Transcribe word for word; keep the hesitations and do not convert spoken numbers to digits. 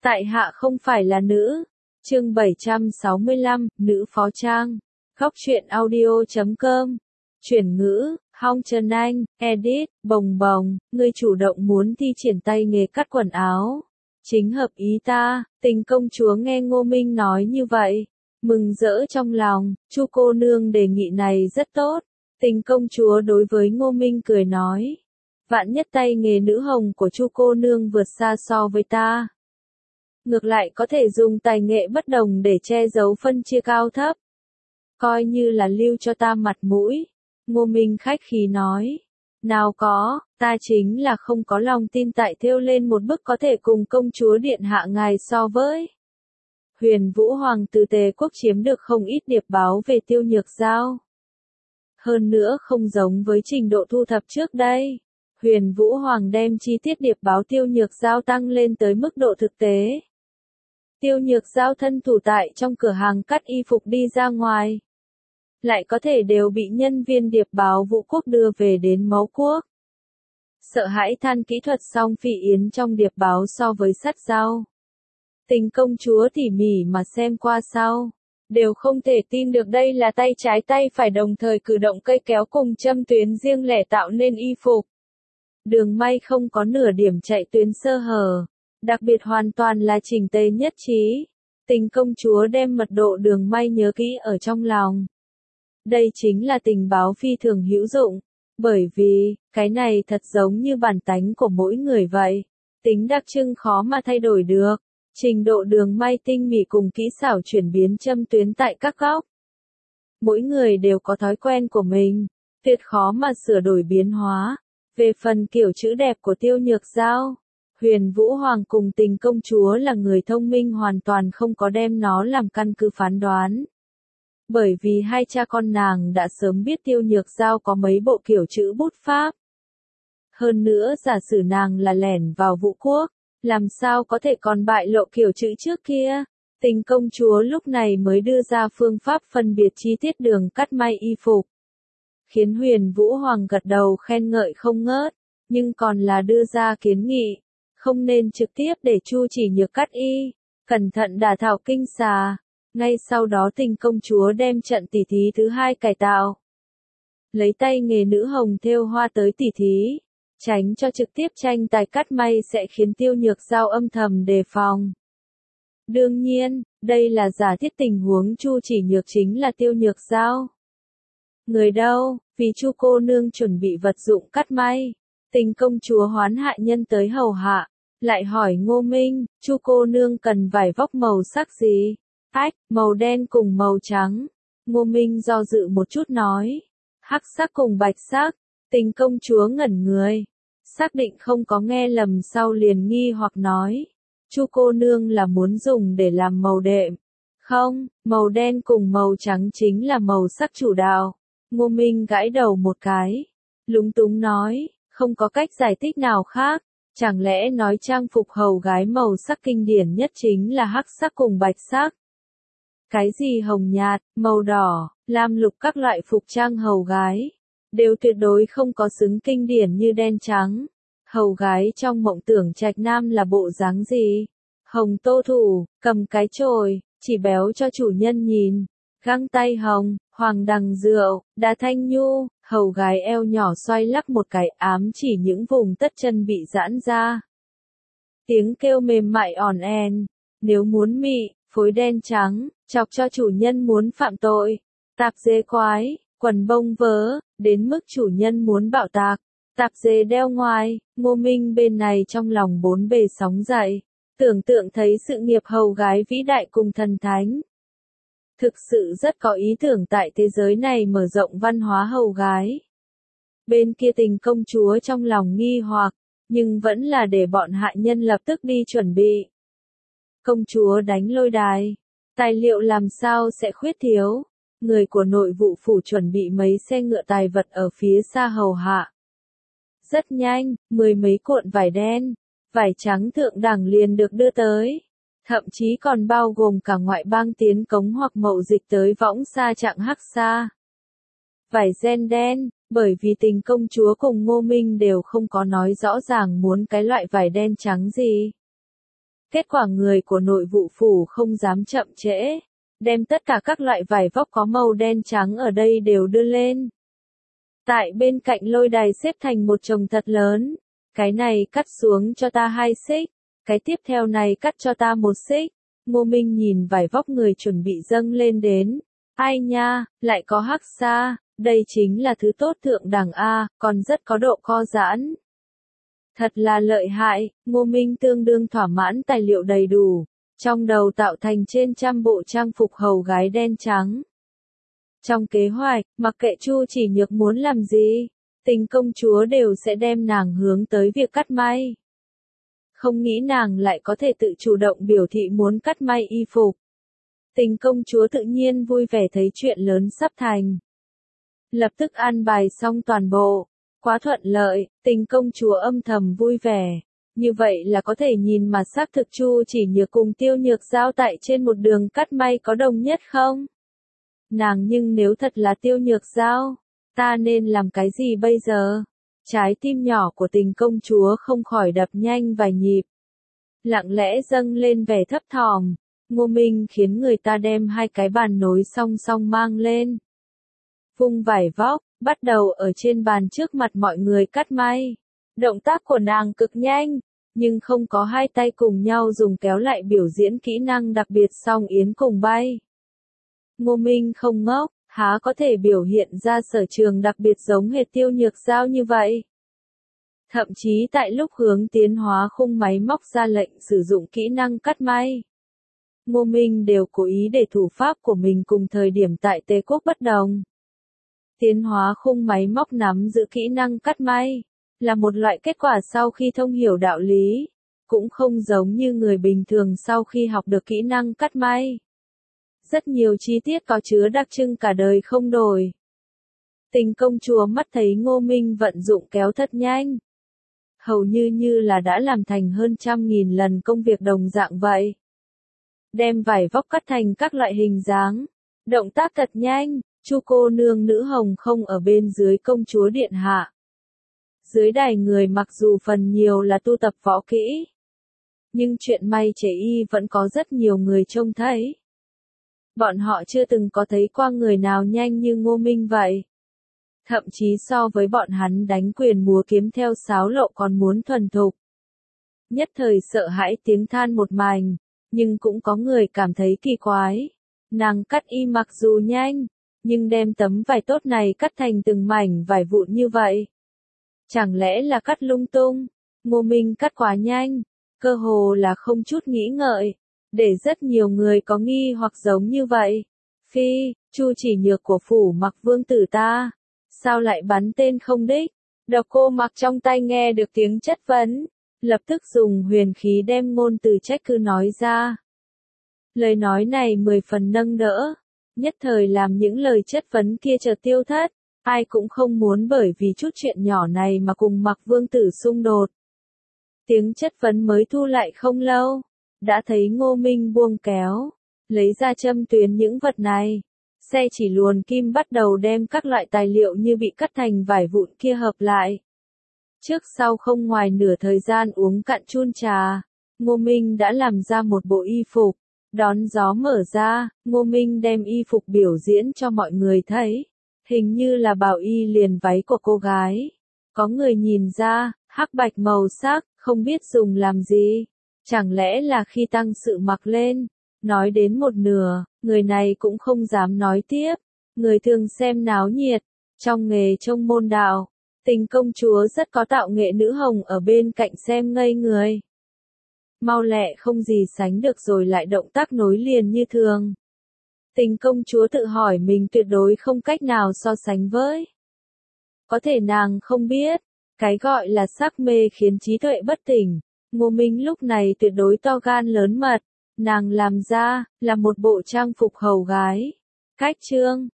Tại hạ không phải là nữ. Chương bảy trăm sáu mươi lăm, nữ phó trang. Góc truyện audio chấm com. Chuyển ngữ, Hong Trần Anh, edit, bồng bồng, ngươi chủ động muốn thi triển tay nghề cắt quần áo. Chính hợp ý ta. Tình công chúa nghe Ngô Minh nói như vậy, mừng rỡ trong lòng. Chu cô nương đề nghị này rất tốt. Tình công chúa đối với Ngô Minh cười nói. Vạn nhất tay nghề nữ hồng của Chu cô nương vượt xa so với ta. Ngược lại có thể dùng tài nghệ bất đồng để che giấu phân chia cao thấp. Coi như là lưu cho ta mặt mũi. Ngô Minh khách khí nói. Nào có, ta chính là không có lòng tin tại thêu lên một bức có thể cùng công chúa điện hạ ngài so với. Huyền Vũ Hoàng từ Tề quốc chiếm được không ít điệp báo về Tiêu Nhược Giao. Hơn nữa không giống với trình độ thu thập trước đây. Huyền Vũ Hoàng đem chi tiết điệp báo Tiêu Nhược Giao tăng lên tới mức độ thực tế. Tiêu Nhược Giao thân thủ tại trong cửa hàng cắt y phục đi ra ngoài. Lại có thể đều bị nhân viên điệp báo Vũ Quốc đưa về đến Mấu Quốc. Sợ hãi than kỹ thuật song Phi Yến trong điệp báo so với sắt dao. Tình công chúa tỉ mỉ mà xem qua sau. Đều không thể tin được đây là tay trái tay phải đồng thời cử động cây kéo cùng châm tuyến riêng lẻ tạo nên y phục. Đường may không có nửa điểm chạy tuyến sơ hở. Đặc biệt hoàn toàn là chỉnh tề nhất trí. Tình công chúa đem mật độ đường may nhớ kỹ ở trong lòng. Đây chính là tình báo phi thường hữu dụng. Bởi vì, cái này thật giống như bản tánh của mỗi người vậy. Tính đặc trưng khó mà thay đổi được. Trình độ đường may tinh mỉ cùng kỹ xảo chuyển biến châm tuyến tại các góc. Mỗi người đều có thói quen của mình. Tuyệt khó mà sửa đổi biến hóa. Về phần kiểu chữ đẹp của Tiêu Nhược Giao. Huyền Vũ Hoàng cùng tình công chúa là người thông minh hoàn toàn không có đem nó làm căn cứ phán đoán. Bởi vì hai cha con nàng đã sớm biết Tiêu Nhược Giao có mấy bộ kiểu chữ bút pháp. Hơn nữa giả sử nàng là lẻn vào Vũ Quốc, làm sao có thể còn bại lộ kiểu chữ trước kia. Tình công chúa lúc này mới đưa ra phương pháp phân biệt chi tiết đường cắt may y phục. Khiến Huyền Vũ Hoàng gật đầu khen ngợi không ngớt, nhưng còn là đưa ra kiến nghị. Không nên trực tiếp để Chu Chỉ Nhược cắt y, cẩn thận đả thảo kinh xà. Ngay sau đó tình công chúa đem trận tỉ thí thứ hai cải tạo. Lấy tay nghề nữ hồng thêu hoa tới tỉ thí, tránh cho trực tiếp tranh tài cắt may sẽ khiến Tiêu Nhược Giao âm thầm đề phòng. Đương nhiên, đây là giả thiết tình huống Chu Chỉ Nhược chính là Tiêu Nhược Giao. Người đâu, vì Chu cô nương chuẩn bị vật dụng cắt may, tình công chúa hoán hạ nhân tới hầu hạ. Lại hỏi Ngô Minh, Chu cô nương cần vải vóc màu sắc gì? Ách, màu đen cùng màu trắng. Ngô Minh do dự một chút nói. Hắc sắc cùng bạch sắc. Tình công chúa ngẩn người. Xác định không có nghe lầm sau liền nghi hoặc nói. Chu cô nương là muốn dùng để làm màu đệm. Không, màu đen cùng màu trắng chính là màu sắc chủ đạo. Ngô Minh gãi đầu một cái. Lúng túng nói, không có cách giải thích nào khác. Chẳng lẽ nói trang phục hầu gái màu sắc kinh điển nhất chính là hắc sắc cùng bạch sắc? Cái gì hồng nhạt, màu đỏ, lam lục các loại phục trang hầu gái, đều tuyệt đối không có xứng kinh điển như đen trắng. Hầu gái trong mộng tưởng trạch nam là bộ dáng gì? Hồng tô thủ, cầm cái chổi, chỉ béo cho chủ nhân nhìn. Găng tay hồng, hoàng đằng rượu, đá thanh nhu, hầu gái eo nhỏ xoay lắc một cái ám chỉ những vùng tất chân bị giãn ra. Tiếng kêu mềm mại ỏn en, nếu muốn mị, phối đen trắng, chọc cho chủ nhân muốn phạm tội. Tạp dề quái, quần bông vớ, đến mức chủ nhân muốn bạo tạc. Tạp dề đeo ngoài, Ngô Minh bên này trong lòng bốn bề sóng dậy. Tưởng tượng thấy sự nghiệp hầu gái vĩ đại cùng thần thánh. Thực sự rất có ý tưởng tại thế giới này mở rộng văn hóa hầu gái. Bên kia tình công chúa trong lòng nghi hoặc, nhưng vẫn là để bọn hạ nhân lập tức đi chuẩn bị. Công chúa đánh lôi đài. Tài liệu làm sao sẽ khuyết thiếu. Người của nội vụ phủ chuẩn bị mấy xe ngựa tài vật ở phía xa hầu hạ. Rất nhanh, mười mấy cuộn vải đen, vải trắng thượng đẳng liền được đưa tới. Thậm chí còn bao gồm cả ngoại bang tiến cống hoặc mậu dịch tới võng sa trạng hắc sa. Vải ren đen, bởi vì tình công chúa cùng Ngô Minh đều không có nói rõ ràng muốn cái loại vải đen trắng gì. Kết quả người của nội vụ phủ không dám chậm trễ, đem tất cả các loại vải vóc có màu đen trắng ở đây đều đưa lên. Tại bên cạnh lôi đài xếp thành một chồng thật lớn, cái này cắt xuống cho ta hai xích, cái tiếp theo này cắt cho ta một xích. Ngô Minh nhìn vải vóc người chuẩn bị dâng lên đến, ai nha, lại có hắc sa, đây chính là thứ tốt thượng đẳng A, còn rất có độ co giãn. Thật là lợi hại, Ngô Minh tương đương thỏa mãn, tài liệu đầy đủ, trong đầu tạo thành trên trăm bộ trang phục hầu gái đen trắng. Trong kế hoạch, mặc kệ Chu Chỉ Nhược muốn làm gì, Tình công chúa đều sẽ đem nàng hướng tới việc cắt may. Không nghĩ nàng lại có thể tự chủ động biểu thị muốn cắt may y phục. Tình công chúa tự nhiên vui vẻ thấy chuyện lớn sắp thành. Lập tức an bài xong toàn bộ. Quá thuận lợi, Tình công chúa âm thầm vui vẻ. Như vậy là có thể nhìn mà xác thực Chu Chỉ Nhược cùng Tiêu Nhược Giao tại trên một đường cắt may có đồng nhất không? Nàng nhưng nếu thật là Tiêu Nhược Giao, ta nên làm cái gì bây giờ? Trái tim nhỏ của Tình công chúa không khỏi đập nhanh vài nhịp. Lặng lẽ dâng lên vẻ thấp thỏm. Ngô Minh khiến người ta đem hai cái bàn nối song song mang lên. Vung vải vóc, bắt đầu ở trên bàn trước mặt mọi người cắt may. Động tác của nàng cực nhanh, nhưng không có hai tay cùng nhau dùng kéo lại biểu diễn kỹ năng đặc biệt song yến cùng bay. Ngô Minh không ngốc, há có thể biểu hiện ra sở trường đặc biệt giống hệt Tiêu Nhược Giao như vậy. Thậm chí tại lúc hướng tiến hóa khung máy móc ra lệnh sử dụng kỹ năng cắt may, Ngô Minh đều cố ý để thủ pháp của mình cùng thời điểm tại Tề Quốc bất đồng. Tiến hóa khung máy móc nắm giữ kỹ năng cắt may, là một loại kết quả sau khi thông hiểu đạo lý, cũng không giống như người bình thường sau khi học được kỹ năng cắt may. Rất nhiều chi tiết có chứa đặc trưng cả đời không đổi. Tình công chúa mắt thấy Ngô Minh vận dụng kéo thật nhanh. Hầu như như là đã làm thành hơn trăm nghìn lần công việc đồng dạng vậy. Đem vải vóc cắt thành các loại hình dáng. Động tác thật nhanh, Chu cô nương nữ hồng không ở bên dưới công chúa điện hạ. Dưới đài người mặc dù phần nhiều là tu tập võ kỹ, nhưng chuyện may chế y vẫn có rất nhiều người trông thấy. Bọn họ chưa từng có thấy qua người nào nhanh như Ngô Minh vậy. Thậm chí so với bọn hắn đánh quyền múa kiếm theo sáo lộ còn muốn thuần thục. Nhất thời sợ hãi tiếng than một mảnh, nhưng cũng có người cảm thấy kỳ quái. Nàng cắt y mặc dù nhanh, nhưng đem tấm vải tốt này cắt thành từng mảnh vải vụn như vậy. Chẳng lẽ là cắt lung tung? Ngô Minh cắt quá nhanh, cơ hồ là không chút nghĩ ngợi, để rất nhiều người có nghi hoặc giống như vậy. Phi, Chu Chỉ Nhược của phủ Mặc vương tử ta, sao lại bắn tên không đích? Độc Cô Mặc trong tay nghe được tiếng chất vấn, lập tức dùng huyền khí đem ngôn từ trách cứ nói ra. Lời nói này mười phần nâng đỡ, nhất thời làm những lời chất vấn kia chợt tiêu thất, ai cũng không muốn bởi vì chút chuyện nhỏ này mà cùng Mặc vương tử xung đột. Tiếng chất vấn mới thu lại không lâu, đã thấy Ngô Minh buông kéo, lấy ra châm tuyến những vật này. Xe chỉ luồn kim bắt đầu đem các loại tài liệu như bị cắt thành vải vụn kia hợp lại. Trước sau không ngoài nửa thời gian uống cạn chun trà, Ngô Minh đã làm ra một bộ y phục. Đón gió mở ra, Ngô Minh đem y phục biểu diễn cho mọi người thấy. Hình như là bào y liền váy của cô gái. Có người nhìn ra, hắc bạch màu sắc, không biết dùng làm gì. Chẳng lẽ là khi tăng sự mặc lên. Nói đến một nửa, người này cũng không dám nói tiếp. Người thường xem náo nhiệt. Trong nghề trông môn đạo, Tình công chúa rất có tạo nghệ, nữ hồng ở bên cạnh xem ngây người. Mau lẹ không gì sánh được rồi lại động tác nối liền như thường. Tình công chúa tự hỏi mình tuyệt đối không cách nào so sánh với. Có thể nàng không biết, cái gọi là sắc mê khiến trí tuệ bất tỉnh. Ngô Minh lúc này tuyệt đối to gan lớn mật. Nàng làm ra, là một bộ trang phục hầu gái. Cách chương,